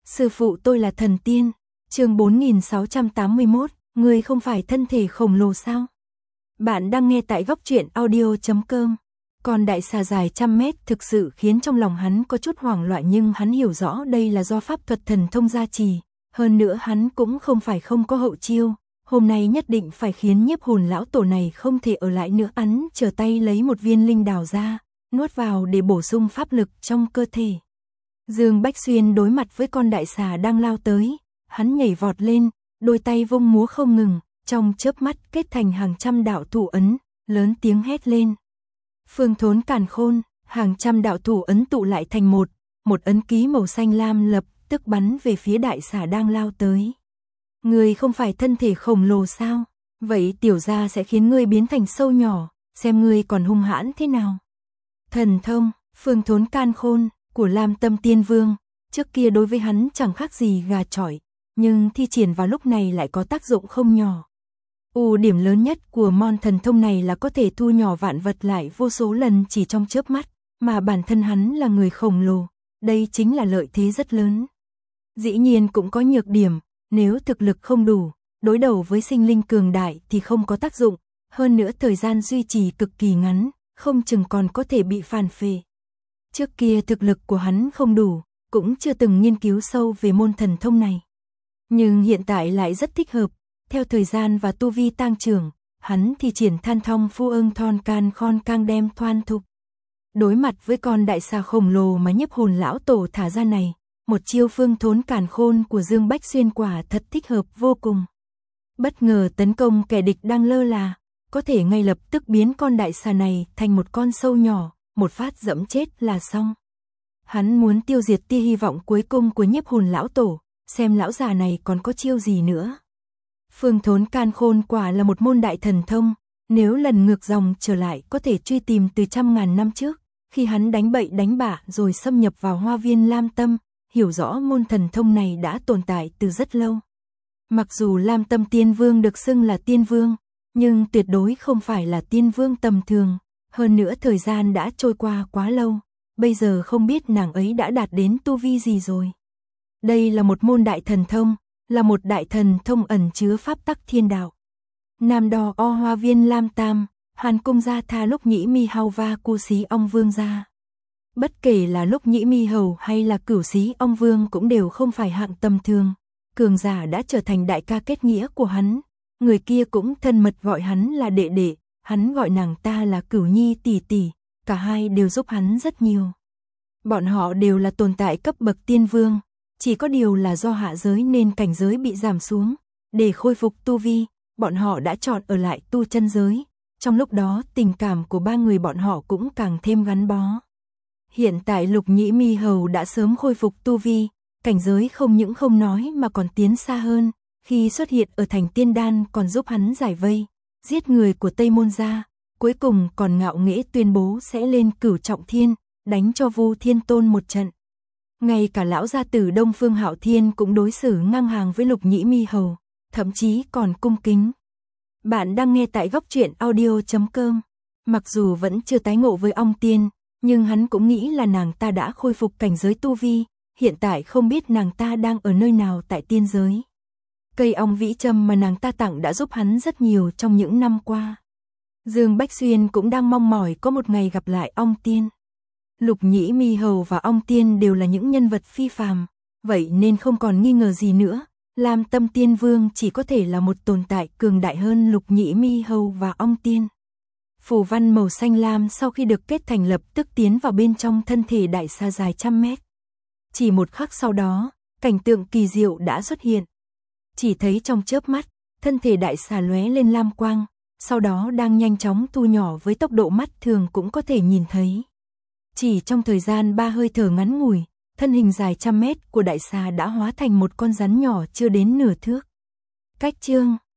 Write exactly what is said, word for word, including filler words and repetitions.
Sư phụ tôi là thần tiên. Chương bốn nghìn sáu trăm tám mươi mốt, người không phải thân thể khổng lồ sao? Bạn đang nghe tại góc truyện audio chấm com. Còn đại xà dài trăm mét thực sự khiến trong lòng hắn có chút hoảng loạn, nhưng hắn hiểu rõ đây là do pháp thuật thần thông gia trì, hơn nữa hắn cũng không phải không có hậu chiêu, hôm nay nhất định phải khiến nhiếp hồn lão tổ này không thể ở lại nữa. Hắn trở tay lấy một viên linh đào ra, nuốt vào để bổ sung pháp lực trong cơ thể. Dương Bách Xuyên đối mặt với con đại xà đang lao tới, hắn nhảy vọt lên, đôi tay vung múa không ngừng, trong chớp mắt kết thành hàng trăm đạo thủ ấn, lớn tiếng hét lên. Phương Thốn Càn Khôn, hàng trăm đạo thủ ấn tụ lại thành một, một ấn ký màu xanh lam lập tức bắn về phía đại xà đang lao tới. Ngươi không phải thân thể khổng lồ sao? Vậy tiểu gia sẽ khiến ngươi biến thành sâu nhỏ, xem ngươi còn hung hãn thế nào. Thần thông, Phương Thốn Càn Khôn của Lam Tâm Tiên Vương, trước kia đối với hắn chẳng khác gì gà chọi, nhưng thi triển vào lúc này lại có tác dụng không nhỏ. Ưu điểm lớn nhất của môn thần thông này là có thể thu nhỏ vạn vật lại vô số lần chỉ trong chớp mắt, mà bản thân hắn là người khổng lồ, đây chính là lợi thế rất lớn. Dĩ nhiên cũng có nhược điểm, nếu thực lực không đủ, đối đầu với sinh linh cường đại thì không có tác dụng, hơn nữa thời gian duy trì cực kỳ ngắn, không chừng còn có thể bị phản phệ. Trước kia thực lực của hắn không đủ, cũng chưa từng nghiên cứu sâu về môn thần thông này. Nhưng hiện tại lại rất thích hợp, theo thời gian và tu vi tăng trưởng, hắn thì triển than thông phu ưng thon can khon cang đem thoan thục. Đối mặt với con đại xà khổng lồ mà nhiếp hồn lão tổ thả ra này, một chiêu Phương Thốn Càn Khôn của Dương Bách Xuyên quả thật thích hợp vô cùng. Bất ngờ tấn công kẻ địch đang lơ là, có thể ngay lập tức biến con đại xà này thành một con sâu nhỏ, một phát dẫm chết là xong. Hắn muốn tiêu diệt tia hy vọng cuối cùng của nhiếp hồn lão tổ, xem lão già này còn có chiêu gì nữa. Phương Thốn Càn Khôn quả là một môn đại thần thông, nếu lần ngược dòng trở lại có thể truy tìm từ trăm ngàn năm trước, khi hắn đánh bậy đánh bạ rồi xâm nhập vào hoa viên Lam Tâm, hiểu rõ môn thần thông này đã tồn tại từ rất lâu. Mặc dù Lam Tâm Tiên Vương được xưng là Tiên Vương, nhưng tuyệt đối không phải là Tiên Vương tầm thường, hơn nữa thời gian đã trôi qua quá lâu, bây giờ không biết nàng ấy đã đạt đến tu vi gì rồi. Đây là một môn đại thần thông, là một đại thần thông ẩn chứa pháp tắc thiên đạo. Nam đo o hoa viên Lam Tam, Hàn cung gia tha lúc nhĩ mi hao va cu xí ong vương gia. Bất kể là lúc nhĩ mi hầu hay là cửu xí ong vương cũng đều không phải hạng tầm thường. Cường giả đã trở thành đại ca kết nghĩa của hắn, người kia cũng thân mật gọi hắn là đệ đệ, hắn gọi nàng ta là cửu nhi tỷ tỷ, cả hai đều giúp hắn rất nhiều. Bọn họ đều là tồn tại cấp bậc tiên vương, chỉ có điều là do hạ giới nên cảnh giới bị giảm xuống, để khôi phục tu vi, bọn họ đã chọn ở lại tu chân giới, trong lúc đó tình cảm của ba người bọn họ cũng càng thêm gắn bó. Hiện tại Lục Nhĩ Mi Hầu đã sớm khôi phục tu vi, cảnh giới không những không nói mà còn tiến xa hơn, khi xuất hiện ở thành Tiên Đan còn giúp hắn giải vây, giết người của Tây Môn gia, cuối cùng còn ngạo nghễ tuyên bố sẽ lên Cửu Trọng Thiên, đánh cho Vu Thiên Tôn một trận. Ngay cả lão gia tử Đông Phương Hạo Thiên cũng đối xử ngang hàng với Lục Nhĩ Mi Hầu, thậm chí còn cung kính. Bạn đang nghe tại góc truyện audio chấm com. Mặc dù vẫn chưa tái ngộ với ong tiên, nhưng hắn cũng nghĩ là nàng ta đã khôi phục cảnh giới tu vi, hiện tại không biết nàng ta đang ở nơi nào tại tiên giới. Cây ong vĩ châm mà nàng ta tặng đã giúp hắn rất nhiều trong những năm qua. Dương Bách Xuyên cũng đang mong mỏi có một ngày gặp lại ong tiên. Lục Nhĩ Mi Hầu và ong tiên đều là những nhân vật phi phàm, vậy nên không còn nghi ngờ gì nữa, Lam Tâm Tiên Vương chỉ có thể là một tồn tại cường đại hơn Lục Nhĩ Mi Hầu và ong tiên. Phù văn màu xanh lam sau khi được kết thành lập tức tiến vào bên trong thân thể đại xà dài trăm mét. Chỉ một khắc sau đó, cảnh tượng kỳ diệu đã xuất hiện. Chỉ thấy trong chớp mắt, thân thể đại xà lóe lên lam quang, sau đó đang nhanh chóng thu nhỏ với tốc độ mắt thường cũng có thể nhìn thấy. Chỉ trong thời gian ba hơi thở ngắn ngủi, thân hình dài trăm mét của đại xà đã hóa thành một con rắn nhỏ chưa đến nửa thước. Cách chương